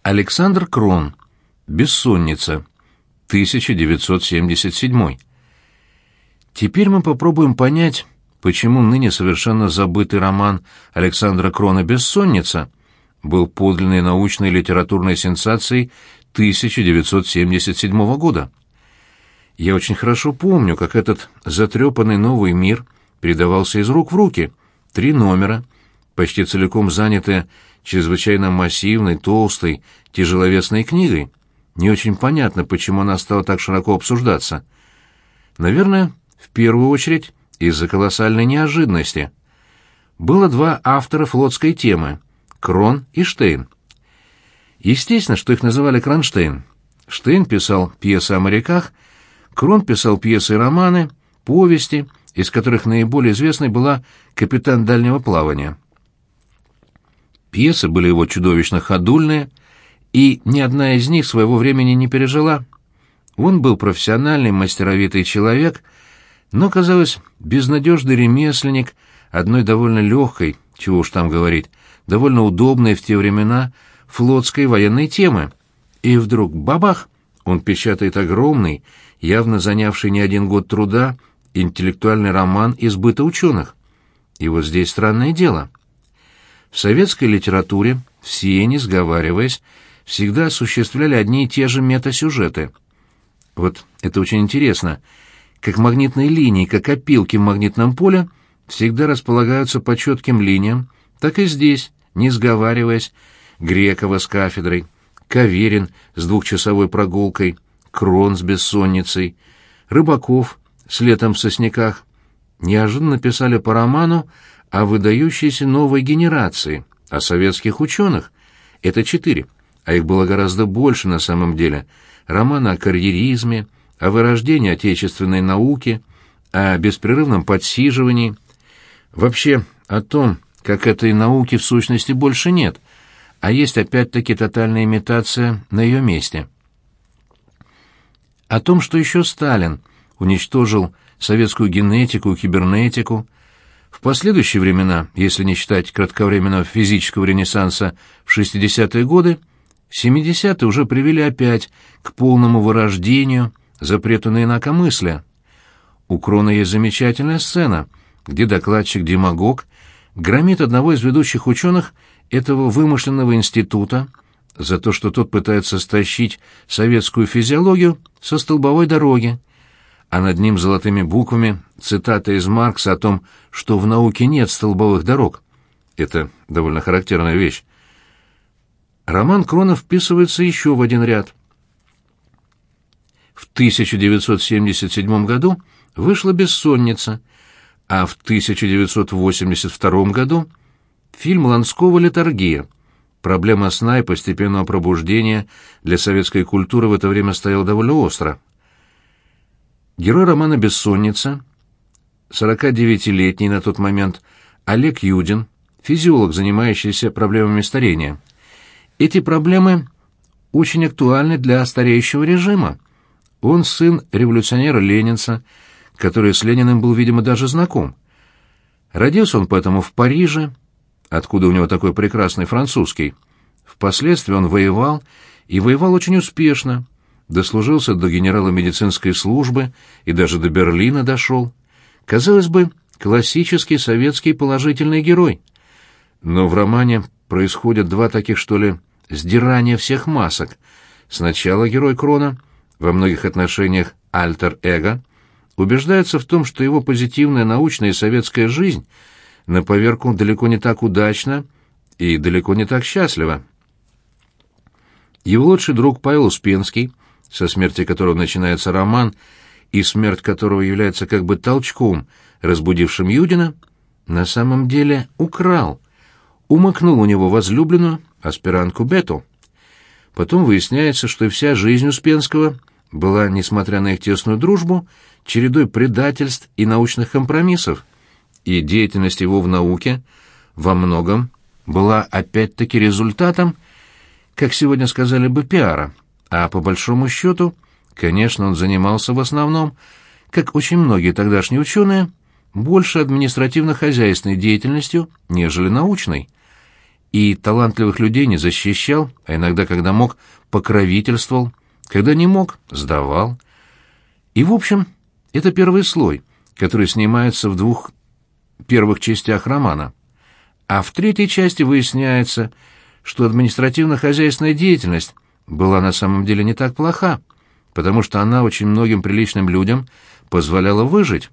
Александр Крон. Бессонница. 1977. Теперь мы попробуем понять, почему ныне совершенно забытый роман Александра Крона «Бессонница» был подлинной научной и литературной сенсацией 1977 года. Я очень хорошо помню, как этот затрепанный новый мир передавался из рук в руки. 3 номера, почти целиком занятые чрезвычайно массивной, толстой, тяжеловесной книгой. Не очень понятно, почему она стала так широко обсуждаться. Наверное, в первую очередь из-за колоссальной неожиданности. Было 2 автора флотской темы — Крон и Штейн. Естественно, что их называли Кронштейн. Штейн писал пьесы о моряках, Крон писал пьесы и романы, повести, из которых наиболее известной была «Капитан дальнего плавания». Пьесы были его чудовищно ходульные, и ни одна из них своего времени не пережила. Он был профессиональный, мастеровитый человек, но, казалось, безнадежный ремесленник одной довольно легкой, чего уж там говорить, довольно удобной в те времена флотской военной темы. И вдруг бабах! Он печатает огромный, явно занявший не 1 год труда, интеллектуальный роман из быта ученых. И вот здесь странное дело. В советской литературе все, не сговариваясь, всегда осуществляли одни и те же метасюжеты. Вот это очень интересно. Как магнитные линии, как опилки в магнитном поле, всегда располагаются по четким линиям, так и здесь, не сговариваясь, Грекова с кафедрой, Каверин с 2-часовой прогулкой, Крон с бессонницей, Рыбаков с летом в сосняках неожиданно писали по роману о выдающейся новой генерации, о советских ученых. Это 4, а их было гораздо больше на самом деле. Романы о карьеризме, о вырождении отечественной науки, о беспрерывном подсиживании. Вообще о том, как этой науки в сущности больше нет, а есть опять-таки тотальная имитация на ее месте. О том, что еще Сталин уничтожил советскую генетику и кибернетику. В последующие времена, если не считать кратковременного физического ренессанса в 60-е годы, 70-е уже привели опять к полному вырождению, запрету на инакомыслие. У Крона есть замечательная сцена, где докладчик-демагог громит одного из ведущих ученых этого вымышленного института за то, что тот пытается стащить советскую физиологию со столбовой дороги, а над ним золотыми буквами цитата из Маркса о том, что в науке нет столбовых дорог. Это довольно характерная вещь. Роман Крона вписывается еще в один ряд. В 1977 году вышла «Бессонница», а в 1982 году фильм Ланского «Летаргия». Проблема сна и постепенного пробуждения для советской культуры в это время стояла довольно остро. Герой романа «Бессонница», 49-летний на тот момент Олег Юдин, физиолог, занимающийся проблемами старения. Эти проблемы очень актуальны для стареющего режима. Он сын революционера-ленинца, который с Лениным был, видимо, даже знаком. Родился он поэтому в Париже, откуда у него такой прекрасный французский. Впоследствии он воевал, и воевал очень успешно, дослужился до генерала медицинской службы и даже до Берлина дошел. Казалось бы, классический советский положительный герой. Но в романе происходят 2 таких, что ли, сдирания всех масок. Сначала герой Крона, во многих отношениях альтер-эго, убеждается в том, что его позитивная научная и советская жизнь на поверку далеко не так удачна и далеко не так счастлива. Его лучший друг Павел Успенский, со смерти которого начинается роман, и смерть которого является как бы толчком, разбудившим Юдина, на самом деле умыкнул у него возлюбленную, аспирантку Бету. Потом выясняется, что вся жизнь Успенского была, несмотря на их тесную дружбу, чередой предательств и научных компромиссов, и деятельность его в науке во многом была опять-таки результатом, как сегодня сказали бы, пиара, а по большому счету, конечно, он занимался в основном, как очень многие тогдашние ученые, больше административно-хозяйственной деятельностью, нежели научной. и талантливых людей не защищал, а иногда, когда мог, покровительствовал, когда не мог, сдавал. И, в общем, это первый слой, который снимается в 2 первых частях романа. А в 3-й части выясняется, что административно-хозяйственная деятельность была на самом деле не так плоха, потому что она очень многим приличным людям позволяла выжить.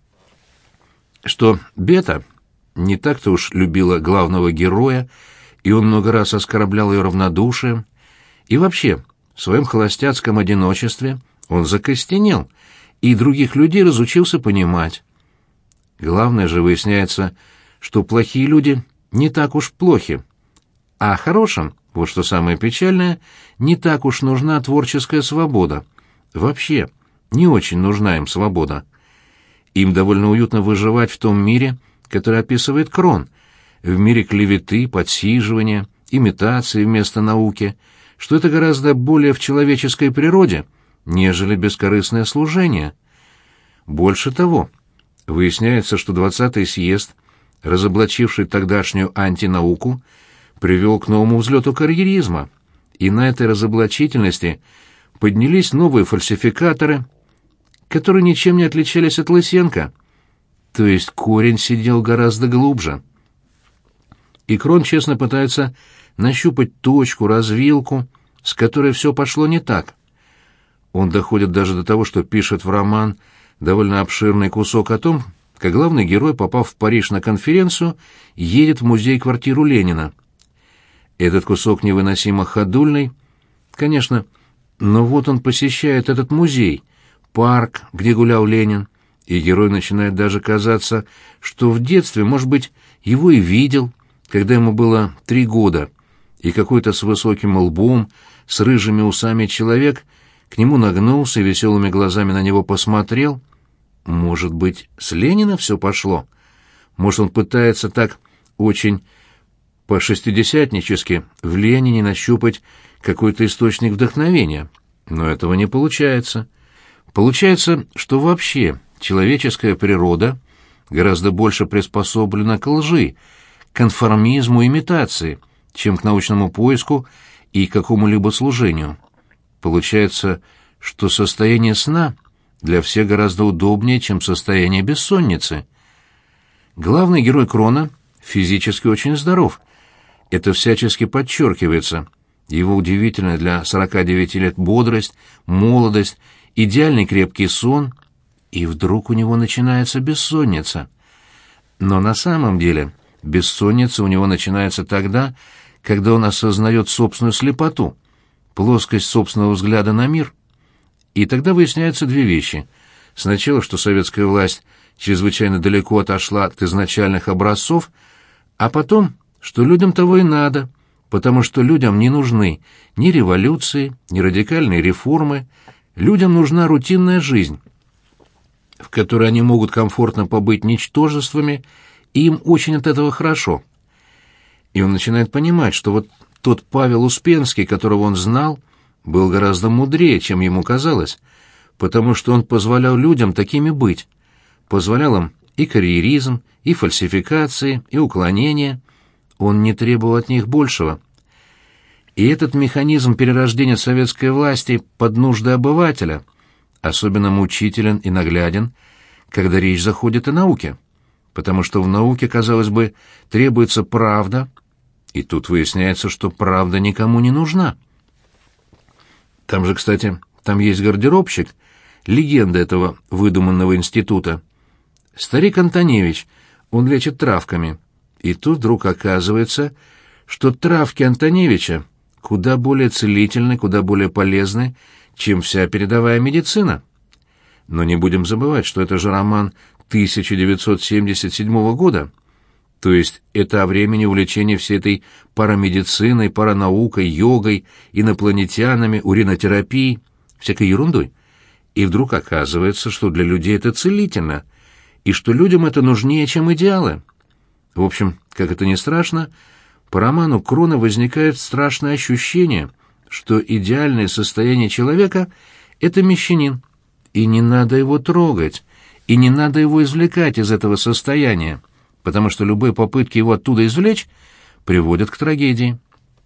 Что Бета не так-то уж любила главного героя, и он много раз оскорблял ее равнодушием, и вообще, в своем холостяцком одиночестве он закостенел, и других людей разучился понимать. Главное же выясняется, что плохие люди не так уж плохи, а хорошим, вот что самое печальное, не так уж нужна творческая свобода. Вообще, не очень нужна им свобода. Им довольно уютно выживать в том мире, который описывает Крон, в мире клеветы, подсиживания, имитации вместо науки, что это гораздо более в человеческой природе, нежели бескорыстное служение. Больше того, выясняется, что 20-й съезд, разоблачивший тогдашнюю антинауку, привел к новому взлету карьеризма, и на этой разоблачительности поднялись новые фальсификаторы, которые ничем не отличались от Лысенко, то есть корень сидел гораздо глубже. И Крон честно пытается нащупать точку, развилку, с которой все пошло не так. Он доходит даже до того, что пишет в роман довольно обширный кусок о том, как главный герой, попав в Париж на конференцию, едет в музей-квартиру Ленина. Этот кусок невыносимо ходульный, конечно, но вот он посещает этот музей, парк, где гулял Ленин, и герой начинает даже казаться, что в детстве, может быть, его и видел, когда ему было 3 года, и какой-то с высоким лбом, с рыжими усами человек к нему нагнулся и веселыми глазами на него посмотрел. Может быть, с Ленина все пошло? Может, он пытается так очень по-шестидесятнически в Ленине нащупать какой-то источник вдохновения? Но этого не получается. Получается, что вообще человеческая природа гораздо больше приспособлена к лжи, к конформизму, имитации, чем к научному поиску и какому-либо служению. Получается, что состояние сна для всех гораздо удобнее, чем состояние бессонницы. Главный герой Крона физически очень здоров. Это всячески подчеркивается. Его удивительная для 49 лет бодрость, молодость, идеальный крепкий сон, и вдруг у него начинается бессонница. Но на самом деле бессонница у него начинается тогда, когда он осознает собственную слепоту, плоскость собственного взгляда на мир. И тогда выясняются 2 вещи. Сначала, что советская власть чрезвычайно далеко отошла от изначальных образцов, а потом, что людям того и надо, потому что людям не нужны ни революции, ни радикальные реформы, людям нужна рутинная жизнь, в которой они могут комфортно побыть ничтожествами, и им очень от этого хорошо. И он начинает понимать, что вот тот Павел Успенский, которого он знал, был гораздо мудрее, чем ему казалось, потому что он позволял людям такими быть, позволял им и карьеризм, и фальсификации, и уклонения. Он не требовал от них большего. И этот механизм перерождения советской власти под нужды обывателя особенно мучителен и нагляден, когда речь заходит о науке, потому что в науке, казалось бы, требуется правда, и тут выясняется, что правда никому не нужна. Там же, кстати, там есть гардеробщик, легенда этого выдуманного института. Старик Антоневич, он лечит травками, и тут вдруг оказывается, что травки Антоневича куда более целительны, куда более полезны, чем вся передовая медицина. Но не будем забывать, что это же роман 1977 года, то есть это о времени увлечения всей этой парамедициной, паранаукой, йогой, инопланетянами, уринотерапией, всякой ерундой. И вдруг оказывается, что для людей это целительно, и что людям это нужнее, чем идеалы. В общем, как это ни страшно, по роману Крона возникает страшное ощущение, что идеальное состояние человека — это мещанин, и не надо его трогать, и не надо его извлекать из этого состояния, потому что любые попытки его оттуда извлечь приводят к трагедии.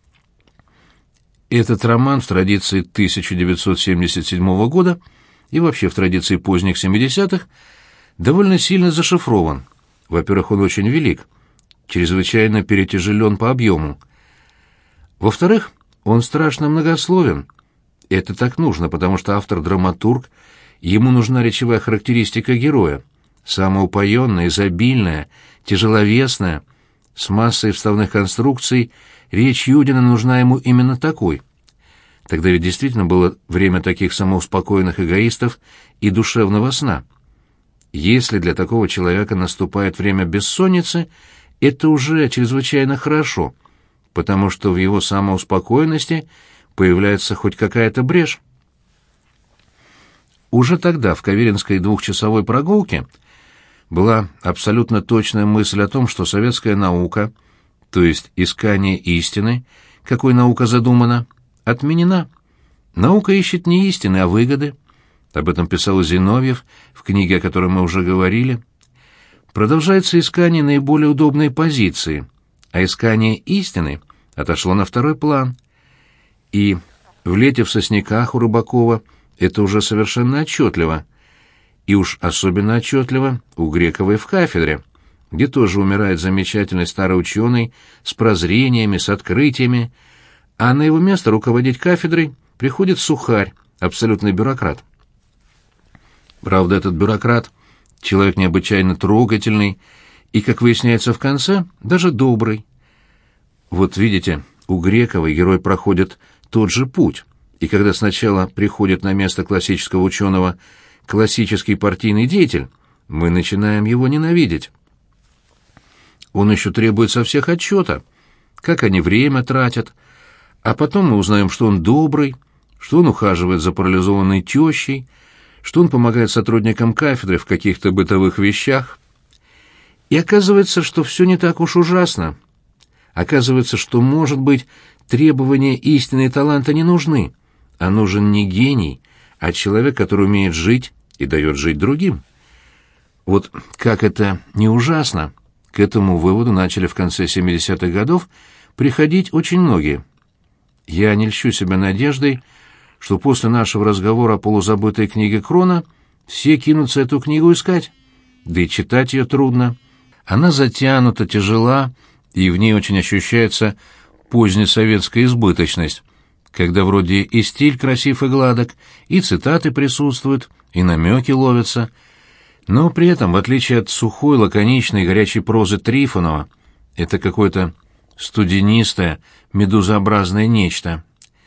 Этот роман в традиции 1977 года и вообще в традиции поздних 70-х довольно сильно зашифрован. Во-первых, он очень велик, чрезвычайно перетяжелен по объему. Во-вторых, он страшно многословен. Это так нужно, потому что автор-драматург, ему нужна речевая характеристика героя, самая упоенная, изобильная, тяжеловесная, с массой вставных конструкций. Речь Юдина нужна ему именно такой. Тогда ведь действительно было время таких самоуспокоенных эгоистов и душевного сна. Если для такого человека наступает время бессонницы, это уже чрезвычайно хорошо, потому что в его самоуспокоенности появляется хоть какая-то брешь. Уже тогда в Каверинской двухчасовой прогулке была абсолютно точная мысль о том, что советская наука, то есть искание истины, какой наука задумана, отменена. Наука ищет не истины, а выгоды. Об этом писал Зиновьев в книге, о которой мы уже говорили. Продолжается искание наиболее удобной позиции, а искание истины отошло на второй план. И в «Лете в сосняках» у Рыбакова это уже совершенно отчетливо. И уж особенно отчетливо у Грековой в «Кафедре», где тоже умирает замечательный старый ученый с прозрениями, с открытиями, а на его место руководить кафедрой приходит сухарь, абсолютный бюрократ. Правда, этот бюрократ — человек необычайно трогательный и, как выясняется в конце, даже добрый. Вот видите, у Грековой герой проходит тот же путь, и когда сначала приходит на место классического ученого классический партийный деятель, мы начинаем его ненавидеть. Он еще требует со всех отчета, как они время тратят, а потом мы узнаем, что он добрый, что он ухаживает за парализованной тещей, что он помогает сотрудникам кафедры в каких-то бытовых вещах. И оказывается, что все не так уж ужасно. Оказывается, что, может быть, требования истины и таланта не нужны, а нужен не гений, а человек, который умеет жить и дает жить другим. Вот как это не ужасно, к этому выводу начали в конце 70-х годов приходить очень многие. Я не льщу себя надеждой, что после нашего разговора о полузабытой книге Крона все кинутся эту книгу искать. Да и читать ее трудно. Она затянута, тяжела, и в ней очень ощущается позднесоветская избыточность, когда вроде и стиль красив и гладок, и цитаты присутствуют, и намеки ловятся, но при этом, в отличие от сухой, лаконичной, горячей прозы Трифонова, это какое-то студенистое, медузообразное нечто.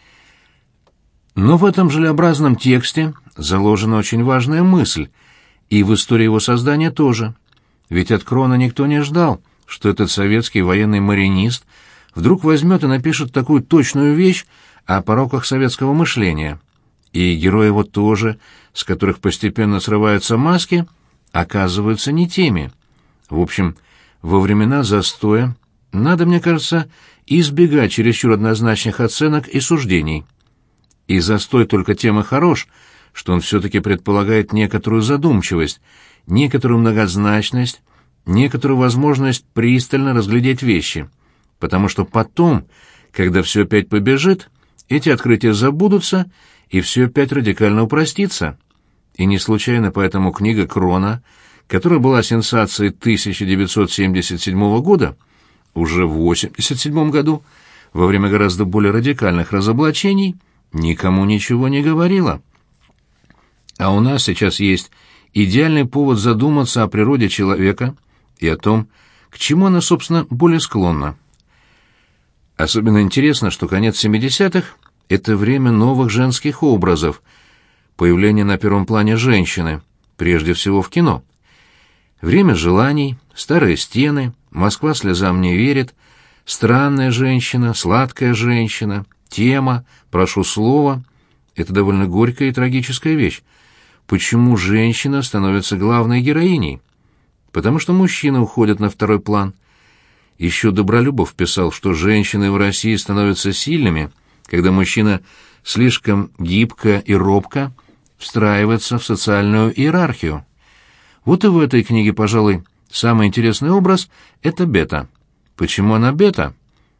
Но в этом желеобразном тексте заложена очень важная мысль, и в истории его создания тоже. Ведь от Крона никто не ждал, что этот советский военный маринист вдруг возьмет и напишет такую точную вещь о пороках советского мышления. И герои его тоже, с которых постепенно срываются маски, оказываются не теми. В общем, во времена застоя надо, мне кажется, избегать чересчур однозначных оценок и суждений. И застой только тем и хорош, что он все-таки предполагает некоторую задумчивость, некоторую многозначность, некоторую возможность пристально разглядеть вещи, потому что потом, когда все опять побежит, эти открытия забудутся, и все опять радикально упростится. И не случайно поэтому книга Крона, которая была сенсацией 1977 года, уже в 1987 году, во время гораздо более радикальных разоблачений, никому ничего не говорила. А у нас сейчас есть идеальный повод задуматься о природе человека и о том, к чему она, собственно, более склонна. Особенно интересно, что конец 70-х — это время новых женских образов, появление на первом плане женщины, прежде всего в кино. Время желаний, старые стены, Москва слезам не верит, странная женщина, сладкая женщина, тема, прошу слова. Это довольно горькая и трагическая вещь. Почему женщина становится главной героиней? Потому что мужчины уходят на второй план. Еще Добролюбов писал, что женщины в России становятся сильными, когда мужчина слишком гибко и робко встраивается в социальную иерархию. Вот и в этой книге, пожалуй, самый интересный образ — это Бета. Почему она Бета?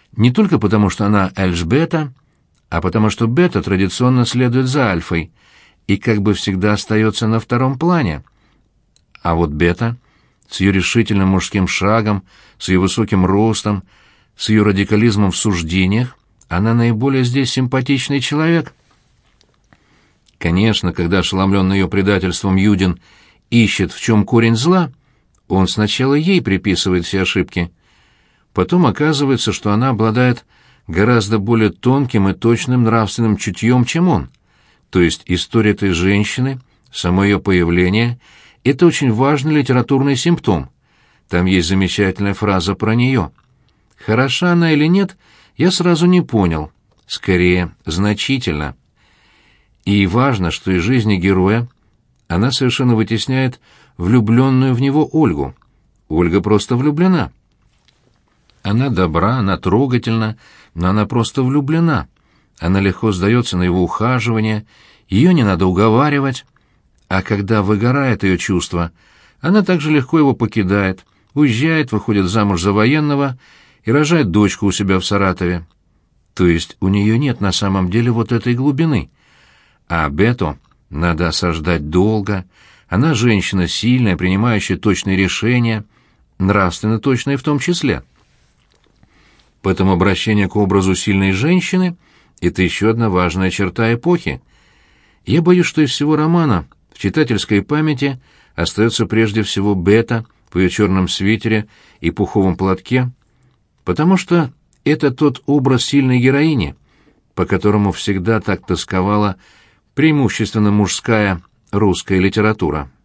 Не только потому, что она Эльжбета, а потому что бета традиционно следует за альфой и как бы всегда остается на втором плане. А вот бета, с ее решительным мужским шагом, с ее высоким ростом, с ее радикализмом в суждениях, она наиболее здесь симпатичный человек. Конечно, когда ошеломленный ее предательством Юдин ищет, в чем корень зла, он сначала ей приписывает все ошибки. Потом оказывается, что она обладает гораздо более тонким и точным нравственным чутьем, чем он. То есть история этой женщины, само ее появление — это очень важный литературный симптом. Там есть замечательная фраза про нее. Хороша она или нет, я сразу не понял. Скорее, значительно. И важно, что из жизни героя она совершенно вытесняет влюбленную в него Ольгу. Ольга просто влюблена. Она добра, она трогательна, но она просто влюблена. Она легко сдается на его ухаживание, ее не надо уговаривать. А когда выгорает ее чувство, она также легко его покидает, уезжает, выходит замуж за военного и рожает дочку у себя в Саратове. То есть у нее нет на самом деле вот этой глубины. А Бету надо осаждать долго. Она женщина сильная, принимающая точные решения, нравственно точные в том числе. Поэтому обращение к образу сильной женщины — это еще одна важная черта эпохи. Я боюсь, что из всего романа в читательской памяти остается прежде всего Бета в ее черном свитере и пуховом платке, потому что это тот образ сильной героини, по которому всегда так тосковала преимущественно мужская русская литература.